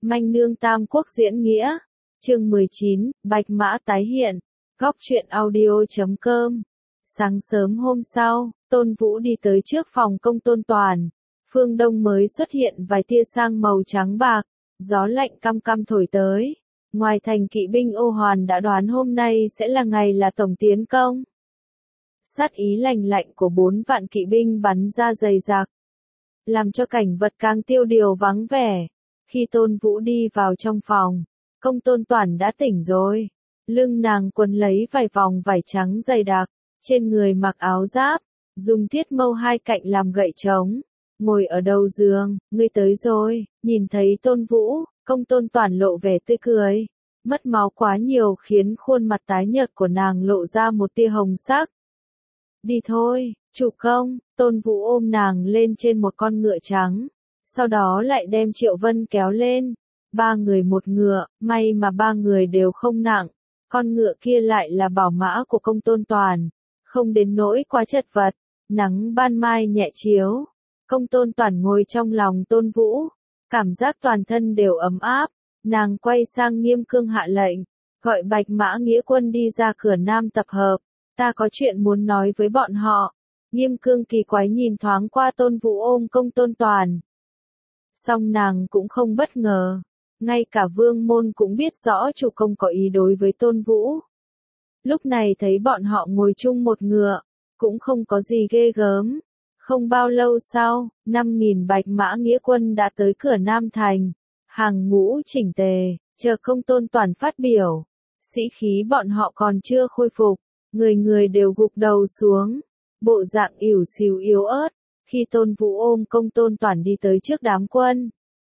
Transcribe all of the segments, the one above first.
Manh nương Tam Quốc diễn nghĩa. Chương 19, Bạch Mã tái hiện. Góc truyện audio.com. Sáng sớm hôm sau, Tôn Vũ đi tới trước phòng công Tôn Toàn. Phương đông mới xuất hiện vài tia sang màu trắng bạc, gió lạnh căm căm thổi tới. Ngoài thành kỵ binh Ô Hoàn đã đoán hôm nay sẽ là ngày là tổng tiến công. Sát ý lành lạnh của 4 vạn kỵ binh bắn ra dày dặc, làm cho cảnh vật càng tiêu điều vắng vẻ. Khi Tôn Vũ đi vào trong phòng, công Tôn Toàn đã tỉnh rồi. Lưng nàng quấn lấy vài vòng vải trắng dày đặc, trên người mặc áo giáp, dùng thiết mâu hai cạnh làm gậy trống, ngồi ở đầu giường. Ngươi tới rồi. Nhìn thấy Tôn Vũ, công Tôn Toàn lộ vẻ tươi cười. Mất máu quá nhiều khiến khuôn mặt tái nhợt của nàng lộ ra một tia hồng sắc. Đi thôi, chủ công. Tôn Vũ ôm nàng lên trên một con ngựa trắng, sau đó lại đem Triệu Vân kéo lên. 3 người một ngựa, may mà 3 người đều không nặng. Con ngựa kia lại là bảo mã của công Tôn Toàn, không đến nỗi quá chật vật. Nắng ban mai nhẹ chiếu, công Tôn Toàn ngồi trong lòng Tôn Vũ, cảm giác toàn thân đều ấm áp. Nàng quay sang Nghiêm Cương hạ lệnh, gọi Bạch Mã nghĩa quân đi ra cửa Nam tập hợp. Ta có chuyện muốn nói với bọn họ. Nghiêm Cương kỳ quái nhìn thoáng qua Tôn Vũ ôm công Tôn Toàn. Song nàng cũng không bất ngờ. Ngay cả Vương Môn cũng biết rõ chủ công có ý đối với Tôn Vũ. Lúc này thấy bọn họ ngồi chung một ngựa, cũng không có gì ghê gớm. Không bao lâu sau, 5.000 Bạch Mã nghĩa quân đã tới cửa Nam Thành. Hàng ngũ chỉnh tề, chờ công Tôn Toàn phát biểu. Sĩ khí bọn họ còn chưa khôi phục, người người đều gục đầu xuống, bộ dạng ỉu xìu yếu ớt. Khi Tôn Vũ ôm công Tôn Toàn đi tới trước đám quân,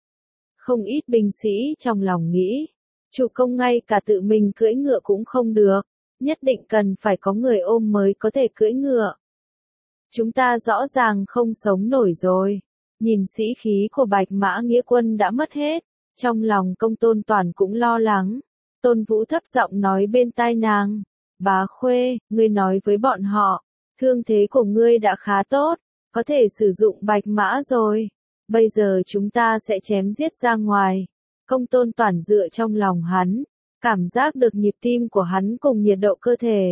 không ít binh sĩ trong lòng nghĩ, chủ công ngay cả tự mình cưỡi ngựa cũng không được, nhất định cần phải có người ôm mới có thể cưỡi ngựa. Chúng ta rõ ràng không sống nổi rồi. Nhìn sĩ khí của Bạch Mã nghĩa quân đã mất hết, trong lòng công Tôn Toàn cũng lo lắng. Tôn Vũ thấp giọng nói bên tai nàng, Bá Khuê, ngươi nói với bọn họ, thương thế của ngươi đã khá tốt, có thể sử dụng Bạch Mã rồi. Bây giờ chúng ta sẽ chém giết ra ngoài. Công Tôn Toàn dựa trong lòng hắn, cảm giác được nhịp tim của hắn cùng nhiệt độ cơ thể.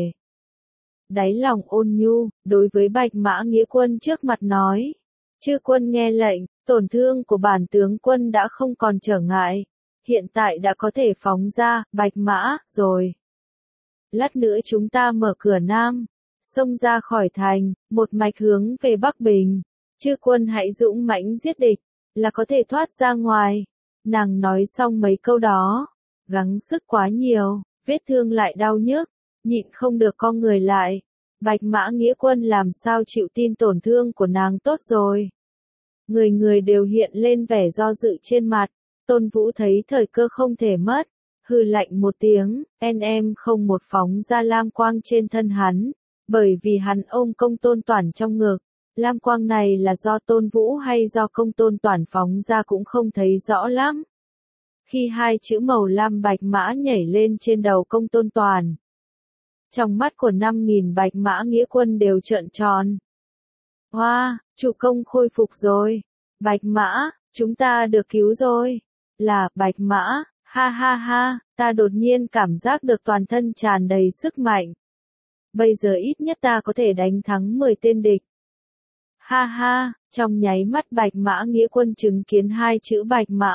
Đáy lòng ôn nhu, đối với Bạch Mã nghĩa quân trước mặt nói, chư quân nghe lệnh, tổn thương của bản tướng quân đã không còn trở ngại, hiện tại đã có thể phóng ra Bạch Mã rồi. Lát nữa chúng ta mở cửa Nam, xông ra khỏi thành, một mạch hướng về Bắc Bình. Chư quân hãy dũng mãnh giết địch, là có thể thoát ra ngoài. Nàng nói xong mấy câu đó, gắng sức quá nhiều, vết thương lại đau nhức, nhịn không được co người lại. Bạch Mã nghĩa quân làm sao chịu tin tổn thương của nàng tốt rồi. Người người đều hiện lên vẻ do dự trên mặt. Tôn Vũ thấy thời cơ không thể mất, hừ lạnh một tiếng, em không một phóng ra lam quang trên thân hắn, bởi vì hắn ôm công Tôn Toàn trong ngực. Lam quang này là do Tôn Vũ hay do công Tôn Toàn phóng ra cũng không thấy rõ lắm. Khi hai chữ màu lam Bạch Mã nhảy lên trên đầu công Tôn Toàn, trong mắt của 5.000 Bạch Mã nghĩa quân đều trợn tròn. Hoa, chủ công khôi phục rồi. Bạch Mã, chúng ta được cứu rồi. Là Bạch Mã, ha ha ha, ta đột nhiên cảm giác được toàn thân tràn đầy sức mạnh. Bây giờ ít nhất ta có thể đánh thắng 10 tên địch. Ha ha, trong nháy mắt Bạch Mã nghĩa quân chứng kiến hai chữ Bạch Mã,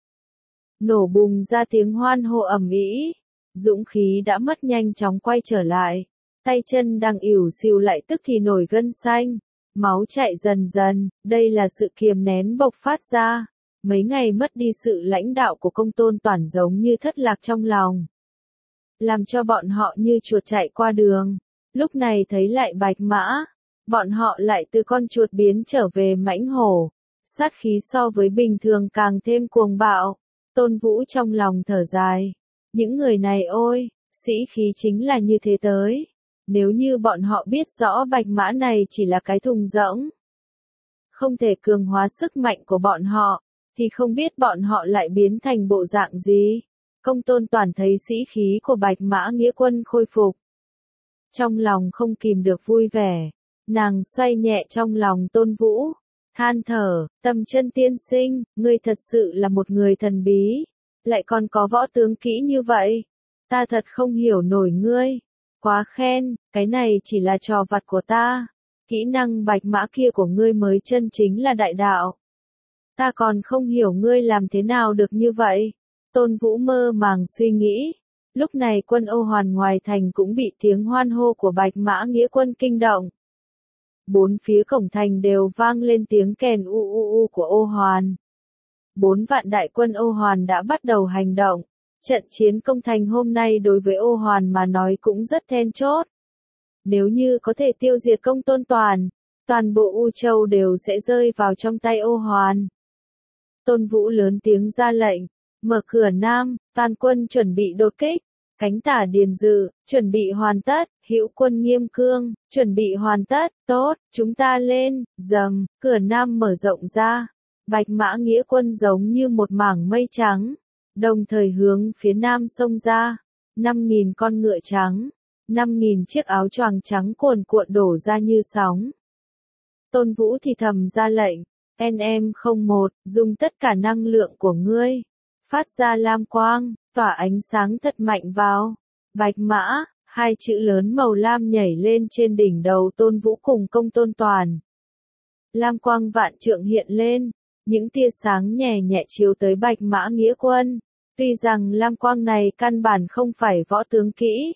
nổ bùng ra tiếng hoan hô ầm ĩ. Dũng khí đã mất nhanh chóng quay trở lại, tay chân đang ỉu xìu lại tức thì nổi gân xanh, máu chảy dần dần. Đây là sự kiềm nén bộc phát ra. Mấy ngày mất đi sự lãnh đạo của công Tôn Toàn giống như thất lạc trong lòng, làm cho bọn họ như chuột chạy qua đường. Lúc này thấy lại Bạch Mã, bọn họ lại từ con chuột biến trở về mãnh hổ. Sát khí so với bình thường càng thêm cuồng bạo. Tôn Vũ trong lòng thở dài. Những người này ôi, sĩ khí chính là như thế tới. Nếu như bọn họ biết rõ Bạch Mã này chỉ là cái thùng rỗng, không thể cường hóa sức mạnh của bọn họ, thì không biết bọn họ lại biến thành bộ dạng gì. Công Tôn Toàn thấy sĩ khí của Bạch Mã nghĩa quân khôi phục, trong lòng không kìm được vui vẻ. Nàng xoay nhẹ trong lòng Tôn Vũ, than thở, Tầm Chân tiên sinh, ngươi thật sự là một người thần bí. lại còn có võ tướng kỹ như vậy. Ta thật không hiểu nổi ngươi. Quá khen, cái này chỉ là trò vặt của ta. Kỹ năng bạch mã kia của ngươi mới chân chính là đại đạo. Ta còn không hiểu ngươi làm thế nào được như vậy. Tôn Vũ mơ màng suy nghĩ. Lúc này quân Ô Hoàn ngoài thành cũng bị tiếng hoan hô của Bạch Mã Nghĩa quân kinh động. Bốn phía cổng thành đều vang lên tiếng kèn u u u của Ô Hoàn. 4 vạn đại quân Ô Hoàn đã bắt đầu hành động. Trận chiến công thành hôm nay đối với Ô Hoàn mà nói cũng rất then chốt. Nếu như có thể tiêu diệt Công Tôn Toàn, toàn bộ U Châu đều sẽ rơi vào trong tay Ô Hoàn. Tôn Vũ lớn tiếng ra lệnh, mở cửa Nam, toàn quân chuẩn bị đột kích. Cánh tả Điền Dự, chuẩn bị hoàn tất, hữu quân Nghiêm Cương, chuẩn bị hoàn tất, tốt, chúng ta lên, dầm, cửa Nam mở rộng ra. Bạch Mã Nghĩa quân giống như một mảng mây trắng, đồng thời hướng phía Nam xông ra. 5.000 con ngựa trắng, 5.000 chiếc áo choàng trắng cuồn cuộn đổ ra như sóng. Tôn Vũ thì thầm ra lệnh, NM01, dùng tất cả năng lượng của ngươi, phát ra lam quang, tỏa ánh sáng thật mạnh vào. Bạch Mã, 2 chữ lớn màu lam nhảy lên trên đỉnh đầu Tôn Vũ cùng Công Tôn Toàn. Lam quang vạn trượng hiện lên, những tia sáng nhẹ nhẹ chiếu tới Bạch Mã Nghĩa quân. Tuy rằng lam quang này căn bản không phải võ tướng kỹ,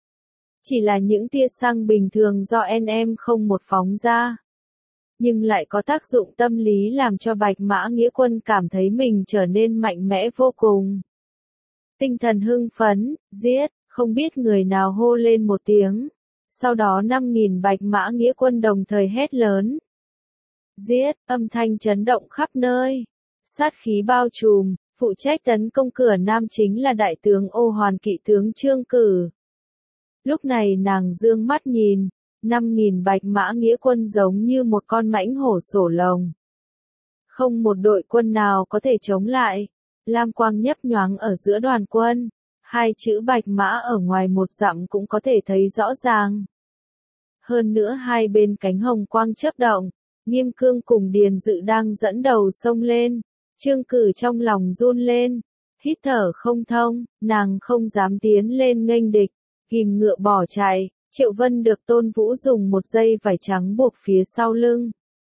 chỉ là những tia xăng bình thường do NM01 phóng ra, nhưng lại có tác dụng tâm lý làm cho Bạch Mã Nghĩa quân cảm thấy mình trở nên mạnh mẽ vô cùng. Tinh thần hưng phấn, giết, không biết người nào hô lên một tiếng. Sau đó 5.000 Bạch Mã Nghĩa quân đồng thời hét lớn. Giết, âm thanh chấn động khắp nơi. Sát khí bao trùm, phụ trách tấn công cửa Nam chính là đại tướng Ô Hoàn kỵ tướng Trương Cử. Lúc này nàng dương mắt nhìn, 5.000 Bạch Mã Nghĩa quân giống như một con mãnh hổ sổ lồng. Không một đội quân nào có thể chống lại. Lam quang nhấp nhoáng ở giữa đoàn quân, 2 chữ Bạch Mã ở ngoài 1 dặm cũng có thể thấy rõ ràng. Hơn nữa hai bên cánh hồng quang chớp động, Nghiêm Cương cùng Điền Dự đang dẫn đầu xông lên. Trương Cử trong lòng run lên, hít thở không thông, nàng không dám tiến lên nghênh địch, ghim ngựa bỏ chạy. Triệu Vân được Tôn Vũ dùng một dây vải trắng buộc phía sau lưng.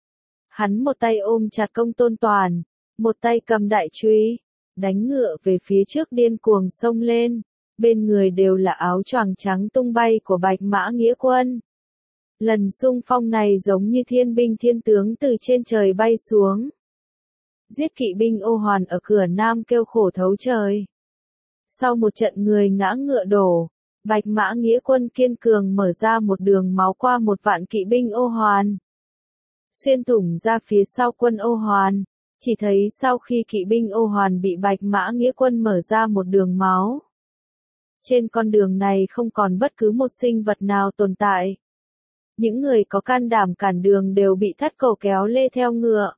Hắn một tay ôm chặt Công Tôn Toàn, một tay cầm đại chùy, đánh ngựa về phía trước điên cuồng xông lên. Bên người đều là áo choàng trắng tung bay của Bạch Mã Nghĩa quân. Lần xung phong này giống như thiên binh thiên tướng từ trên trời bay xuống. Giết kỵ binh Ô Hoàn ở cửa Nam kêu khổ thấu trời. Sau một trận người ngã ngựa đổ, Bạch Mã Nghĩa quân kiên cường mở ra một đường máu qua 1 vạn kỵ binh Ô Hoàn. Xuyên thủng ra phía sau quân Ô Hoàn, chỉ thấy sau khi kỵ binh Ô Hoàn bị Bạch Mã Nghĩa quân mở ra một đường máu. Trên con đường này không còn bất cứ một sinh vật nào tồn tại. Những người có can đảm cản đường đều bị thắt cổ kéo lê theo ngựa.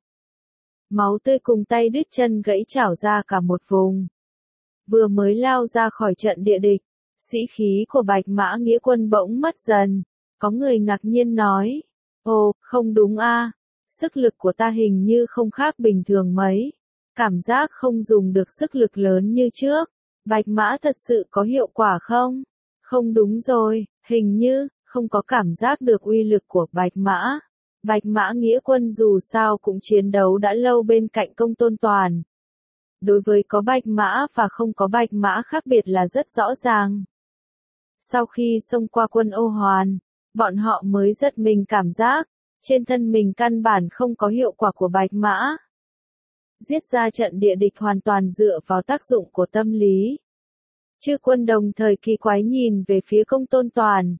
Máu tươi cùng tay đứt chân gãy trảo ra cả một vùng. Vừa mới lao ra khỏi trận địa địch, sĩ khí của Bạch Mã Nghĩa quân bỗng mất dần. Có người ngạc nhiên nói, ồ, không đúng a, sức lực của ta hình như không khác bình thường mấy. Cảm giác không dùng được sức lực lớn như trước. Bạch Mã thật sự có hiệu quả không? Không đúng rồi, hình như không có cảm giác được uy lực của Bạch Mã. Bạch Mã Nghĩa quân dù sao cũng chiến đấu đã lâu bên cạnh Công Tôn Toàn. Đối với có Bạch Mã và không có Bạch Mã khác biệt là rất rõ ràng. Sau khi xông qua quân Ô Hoàn, bọn họ mới giật mình cảm giác, trên thân mình căn bản không có hiệu quả của Bạch Mã. Giết ra trận địa địch hoàn toàn dựa vào tác dụng của tâm lý. Chư quân đồng thời kỳ quái nhìn về phía Công Tôn Toàn.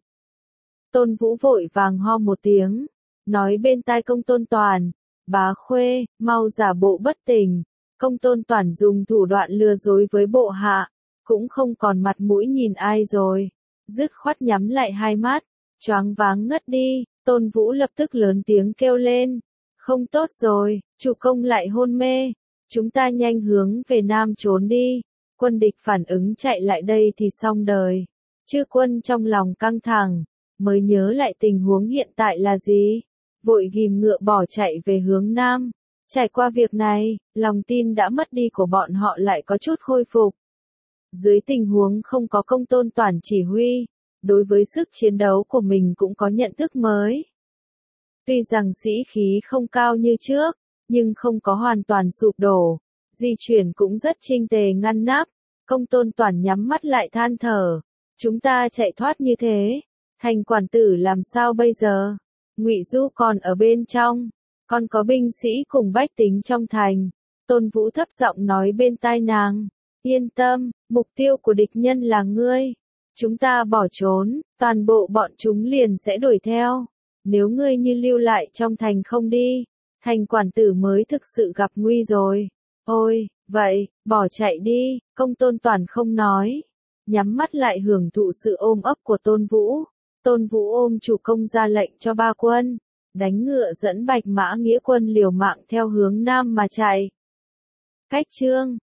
Tôn Vũ vội vàng ho một tiếng, nói bên tai Công Tôn Toàn, bá Khuê, mau giả bộ bất tỉnh. Công Tôn Toàn dùng thủ đoạn lừa dối với bộ hạ, cũng không còn mặt mũi nhìn ai rồi. Dứt khoát nhắm lại hai mắt, choáng váng ngất đi. Tôn Vũ lập tức lớn tiếng kêu lên, không tốt rồi, chủ công lại hôn mê, chúng ta nhanh hướng về Nam trốn đi. Quân địch phản ứng chạy lại đây thì xong đời. Chư quân trong lòng căng thẳng, mới nhớ lại tình huống hiện tại là gì, vội ghim ngựa bỏ chạy về hướng Nam. Trải qua việc này, lòng tin đã mất đi của bọn họ lại có chút khôi phục. Dưới tình huống không có Công Tôn Toản chỉ huy, đối với sức chiến đấu của mình cũng có nhận thức mới. Tuy rằng sĩ khí không cao như trước, nhưng không có hoàn toàn sụp đổ, di chuyển cũng rất chỉnh tề ngăn nắp. Công Tôn Toản nhắm mắt lại than thở, chúng ta chạy thoát như thế, Thành quản tử làm sao bây giờ? Ngụy Du còn ở bên trong, còn có binh sĩ cùng bách tính trong thành. Tôn Vũ thấp giọng nói bên tai nàng, yên tâm, mục tiêu của địch nhân là ngươi. Chúng ta bỏ trốn, toàn bộ bọn chúng liền sẽ đuổi theo. Nếu ngươi như lưu lại trong thành không đi, Thành quản tử mới thực sự gặp nguy rồi. Ôi, vậy, bỏ chạy đi, Công Tôn Toản không nói. Nhắm mắt lại hưởng thụ sự ôm ấp của Tôn Vũ. Tôn Vũ ôm chủ công ra lệnh cho ba quân, đánh ngựa dẫn Bạch Mã nghĩa quân liều mạng theo hướng nam mà chạy. Cách chương